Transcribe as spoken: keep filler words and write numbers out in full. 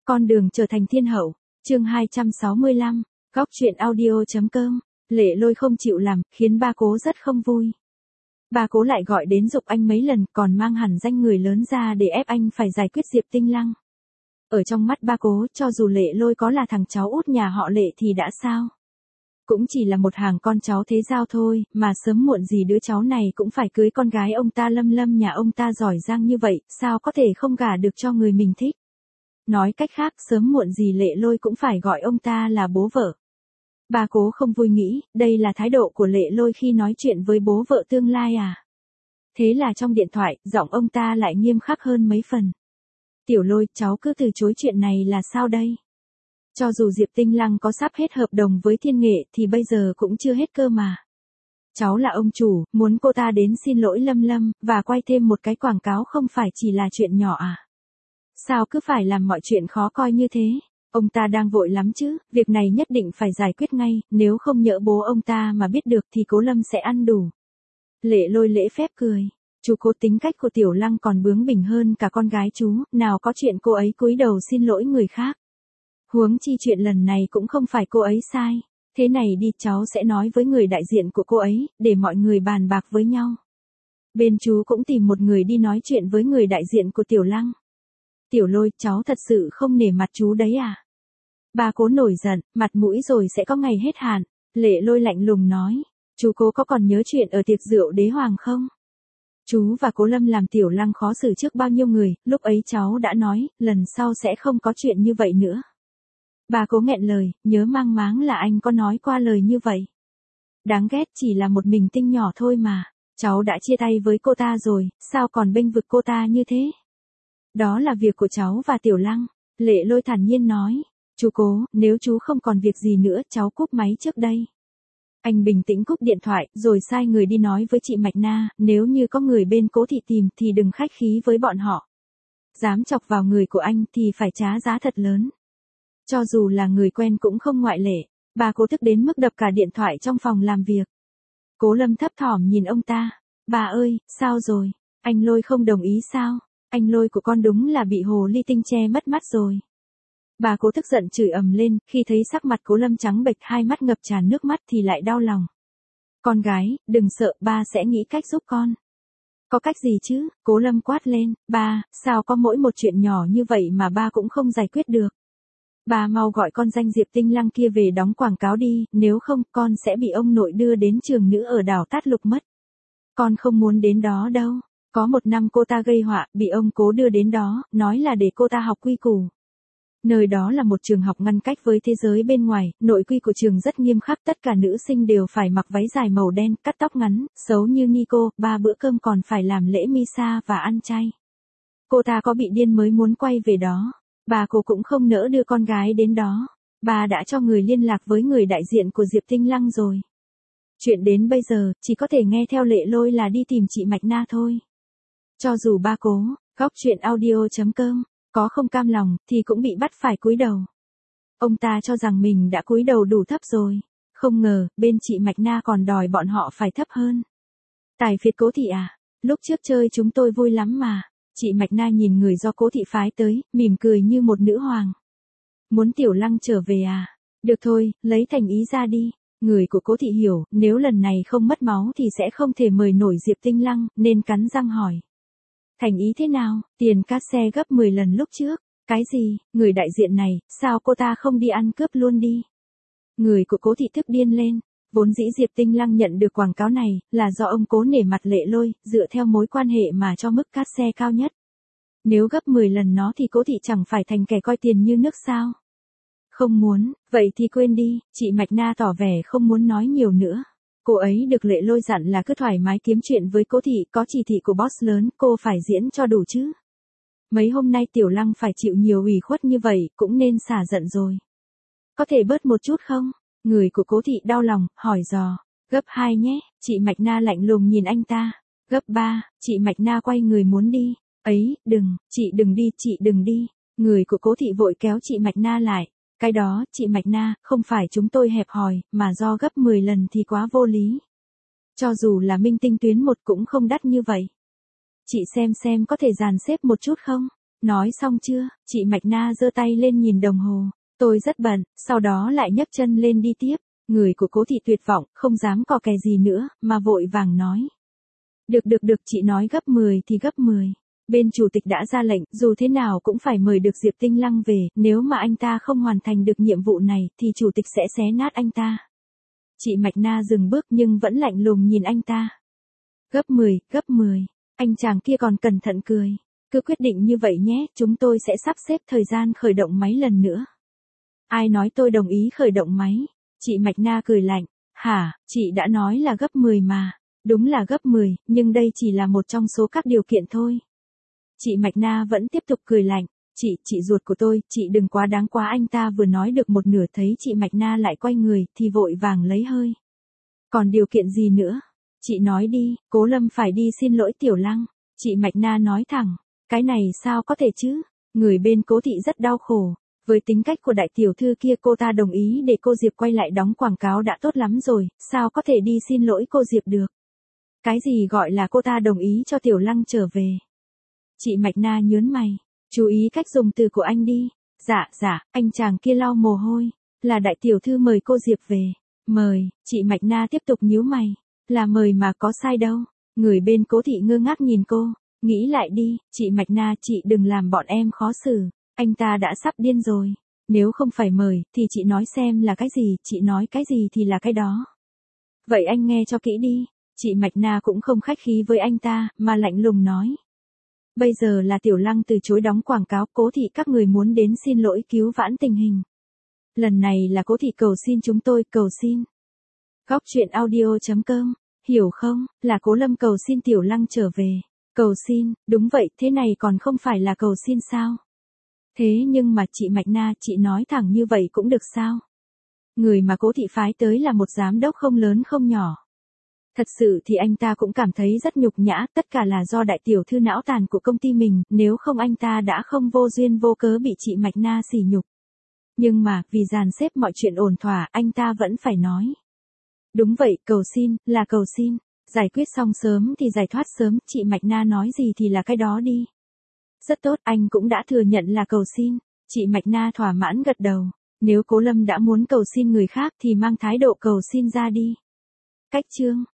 Con đường trở thành thiên hậu, chương hai trăm sáu mươi lăm, góc truyện audio.com, Lệ Lôi không chịu làm, khiến ba Cố rất không vui. Ba Cố lại gọi đến giục anh mấy lần, còn mang hẳn danh người lớn ra để ép anh phải giải quyết Diệp Tinh Lăng. Ở trong mắt ba Cố, cho dù Lệ Lôi có là thằng cháu út nhà họ Lệ thì đã sao? Cũng chỉ là một hàng con cháu thế giao thôi, mà sớm muộn gì đứa cháu này cũng phải cưới con gái ông ta. Lâm Lâm nhà ông ta giỏi giang như vậy, sao có thể không gả được cho người mình thích? Nói cách khác, sớm muộn gì Lệ Lôi cũng phải gọi ông ta là bố vợ. Ba Cố không vui nghĩ, đây là thái độ của Lệ Lôi khi nói chuyện với bố vợ tương lai à? Thế là trong điện thoại, giọng ông ta lại nghiêm khắc hơn mấy phần. Tiểu Lôi, cháu cứ từ chối chuyện này là sao đây? Cho dù Diệp Tinh Lăng có sắp hết hợp đồng với Thiên Nghệ thì bây giờ cũng chưa hết cơ mà. Cháu là ông chủ, muốn cô ta đến xin lỗi Lâm Lâm, và quay thêm một cái quảng cáo không phải chỉ là chuyện nhỏ à? Sao cứ phải làm mọi chuyện khó coi như thế? Ông ta đang vội lắm chứ, việc này nhất định phải giải quyết ngay, nếu không nhỡ bố ông ta mà biết được thì Cố Lâm sẽ ăn đủ. Lệ Lôi lễ phép cười. Chú Cố tính cách của Tiểu Lăng còn bướng bỉnh hơn cả con gái chú, nào có chuyện cô ấy cúi đầu xin lỗi người khác. Huống chi chuyện lần này cũng không phải cô ấy sai. Thế này đi, cháu sẽ nói với người đại diện của cô ấy, để mọi người bàn bạc với nhau. Bên chú cũng tìm một người đi nói chuyện với người đại diện của Tiểu Lăng. Tiểu Lôi, cháu thật sự không nể mặt chú đấy à? Ba Cố nổi giận, mặt mũi rồi sẽ có ngày hết hạn. Lệ Lôi lạnh lùng nói, chú Cố có còn nhớ chuyện ở tiệc rượu đế hoàng không? Chú và Cố Lâm làm Tiểu Lăng khó xử trước bao nhiêu người, lúc ấy cháu đã nói, lần sau sẽ không có chuyện như vậy nữa. Ba Cố nghẹn lời, nhớ mang máng là anh có nói qua lời như vậy. Đáng ghét, chỉ là một mình Tinh nhỏ thôi mà. Cháu đã chia tay với cô ta rồi, sao còn bênh vực cô ta như thế? Đó là việc của cháu và Tiểu Lăng. Lệ Lôi thản nhiên nói. Chú Cố, nếu chú không còn việc gì nữa, cháu cúp máy trước đây. Anh bình tĩnh cúp điện thoại, rồi sai người đi nói với chị Mạch Na, nếu như có người bên Cố thị tìm thì đừng khách khí với bọn họ. Dám chọc vào người của anh thì phải trả giá thật lớn. Cho dù là người quen cũng không ngoại lệ. Bà Cố tức đến mức đập cả điện thoại trong phòng làm việc. Cố Lâm thấp thỏm nhìn ông ta. Bà ơi, sao rồi? Anh Lôi không đồng ý sao? Anh Lôi của con đúng là bị hồ ly tinh che mất mắt rồi. Bà Cố tức giận chửi ầm lên, khi thấy sắc mặt Cố Lâm trắng bệch, hai mắt ngập tràn nước mắt thì lại đau lòng. Con gái, đừng sợ, ba sẽ nghĩ cách giúp con. Có cách gì chứ? Cố Lâm quát lên, ba, sao có mỗi một chuyện nhỏ như vậy mà ba cũng không giải quyết được? Ba mau gọi con danh Diệp Tinh Lăng kia về đóng quảng cáo đi, nếu không con sẽ bị ông nội đưa đến trường nữ ở đảo Tát Lục mất. Con không muốn đến đó đâu. Có một năm cô ta gây họa, bị ông Cố đưa đến đó, nói là để cô ta học quy củ. Nơi đó là một trường học ngăn cách với thế giới bên ngoài, nội quy của trường rất nghiêm khắc, tất cả nữ sinh đều phải mặc váy dài màu đen, cắt tóc ngắn, xấu như Nico, ba bữa cơm còn phải làm lễ misa và ăn chay. Cô ta có bị điên mới muốn quay về đó. Bà Cố cũng không nỡ đưa con gái đến đó. Bà đã cho người liên lạc với người đại diện của Diệp Tinh Lăng rồi. Chuyện đến bây giờ, chỉ có thể nghe theo Lệ Lôi là đi tìm chị Mạch Na thôi. Cho dù ba Cố, góc truyện audio.com, có không cam lòng, thì cũng bị bắt phải cúi đầu. Ông ta cho rằng mình đã cúi đầu đủ thấp rồi. Không ngờ, bên chị Mạch Na còn đòi bọn họ phải thấp hơn. Tài phiệt Cố thị à? Lúc trước chơi chúng tôi vui lắm mà. Chị Mạch Na nhìn người do Cố thị phái tới, mỉm cười như một nữ hoàng. Muốn Tiểu Lăng trở về à? Được thôi, lấy thành ý ra đi. Người của Cố thị hiểu, nếu lần này không mất máu thì sẽ không thể mời nổi Diệp Tinh Lăng, nên cắn răng hỏi. Thành ý thế nào? Tiền cát xe gấp mười lần lúc trước. Cái gì? Người đại diện này, sao cô ta không đi ăn cướp luôn đi? Người của Cố thị tức điên lên. Vốn dĩ Diệp Tinh Lăng nhận được quảng cáo này, là do ông Cố nể mặt Lệ Lôi, dựa theo mối quan hệ mà cho mức cát xe cao nhất. Nếu gấp mười lần nó thì Cố thị chẳng phải thành kẻ coi tiền như nước sao? Không muốn, vậy thì quên đi, chị Mạch Na tỏ vẻ không muốn nói nhiều nữa. Cô ấy được Lệ Lôi dặn là cứ thoải mái kiếm chuyện với Cố thị, có chỉ thị của boss lớn, cô phải diễn cho đủ chứ. Mấy hôm nay Tiểu Lăng phải chịu nhiều ủy khuất như vậy, cũng nên xả giận rồi. Có thể bớt một chút không? Người của Cố thị đau lòng, hỏi dò. Gấp hai nhé, chị Mạch Na lạnh lùng nhìn anh ta. Gấp ba, chị Mạch Na quay người muốn đi. Ấy, đừng, chị đừng đi, chị đừng đi. Người của Cố thị vội kéo chị Mạch Na lại. Cái đó, chị Mạch Na, không phải chúng tôi hẹp hòi, mà do gấp mười lần thì quá vô lý. Cho dù là minh tinh tuyến một cũng không đắt như vậy. Chị xem xem có thể dàn xếp một chút không? Nói xong chưa? Chị Mạch Na giơ tay lên nhìn đồng hồ. Tôi rất bận, sau đó lại nhấc chân lên đi tiếp. Người của Cố thị tuyệt vọng, không dám cò kè gì nữa, mà vội vàng nói. Được được được, chị nói gấp mười thì gấp mười. Bên chủ tịch đã ra lệnh, dù thế nào cũng phải mời được Diệp Tinh Lăng về, nếu mà anh ta không hoàn thành được nhiệm vụ này, thì chủ tịch sẽ xé nát anh ta. Chị Mạch Na dừng bước nhưng vẫn lạnh lùng nhìn anh ta. Gấp mười, gấp mười, anh chàng kia còn cẩn thận cười. Cứ quyết định như vậy nhé, chúng tôi sẽ sắp xếp thời gian khởi động máy lần nữa. Ai nói tôi đồng ý khởi động máy? Chị Mạch Na cười lạnh. Hả, chị đã nói là gấp mười mà. Đúng là gấp mười, nhưng đây chỉ là một trong số các điều kiện thôi. Chị Mạch Na vẫn tiếp tục cười lạnh. Chị, chị ruột của tôi, chị đừng quá đáng quá. Anh ta vừa nói được một nửa thấy chị Mạch Na lại quay người, thì vội vàng lấy hơi. Còn điều kiện gì nữa? Chị nói đi, Cố Lâm phải đi xin lỗi Tiểu Lăng. Chị Mạch Na nói thẳng. Cái này sao có thể chứ? Người bên Cố thị rất đau khổ. Với tính cách của đại tiểu thư kia, cô ta đồng ý để cô Diệp quay lại đóng quảng cáo đã tốt lắm rồi, sao có thể đi xin lỗi cô Diệp được? Cái gì gọi là cô ta đồng ý cho Tiểu Lăng trở về? Chị Mạch Na nhớn mày, chú ý cách dùng từ của anh đi. Dạ, dạ, anh chàng kia lau mồ hôi, là đại tiểu thư mời cô Diệp về. Mời, chị Mạch Na tiếp tục nhíu mày, là mời mà có sai đâu. Người bên Cố thị ngơ ngác nhìn cô, nghĩ lại đi, chị Mạch Na, chị đừng làm bọn em khó xử. Anh ta đã sắp điên rồi. Nếu không phải mời, thì chị nói xem là cái gì, chị nói cái gì thì là cái đó. Vậy anh nghe cho kỹ đi. Chị Mạch Na cũng không khách khí với anh ta, mà lạnh lùng nói. Bây giờ là Tiểu Lăng từ chối đóng quảng cáo, Cố thị các người muốn đến xin lỗi cứu vãn tình hình. Lần này là Cố thị cầu xin chúng tôi, cầu xin. Góc truyện audio chấm com, hiểu không, là Cố Lâm cầu xin Tiểu Lăng trở về. Cầu xin, đúng vậy, thế này còn không phải là cầu xin sao? Thế nhưng mà chị Mạch Na, chị nói thẳng như vậy cũng được sao? Người mà Cố thị phái tới là một giám đốc không lớn không nhỏ. Thật sự thì anh ta cũng cảm thấy rất nhục nhã, tất cả là do đại tiểu thư não tàn của công ty mình, nếu không anh ta đã không vô duyên vô cớ bị chị Mạch Na sỉ nhục. Nhưng mà, vì dàn xếp mọi chuyện ổn thỏa, anh ta vẫn phải nói. Đúng vậy, cầu xin, là cầu xin. Giải quyết xong sớm thì giải thoát sớm, chị Mạch Na nói gì thì là cái đó đi. Rất tốt, anh cũng đã thừa nhận là cầu xin. Chị Mạch Na thỏa mãn gật đầu. Nếu Cố Lâm đã muốn cầu xin người khác thì mang thái độ cầu xin ra đi. Cách chương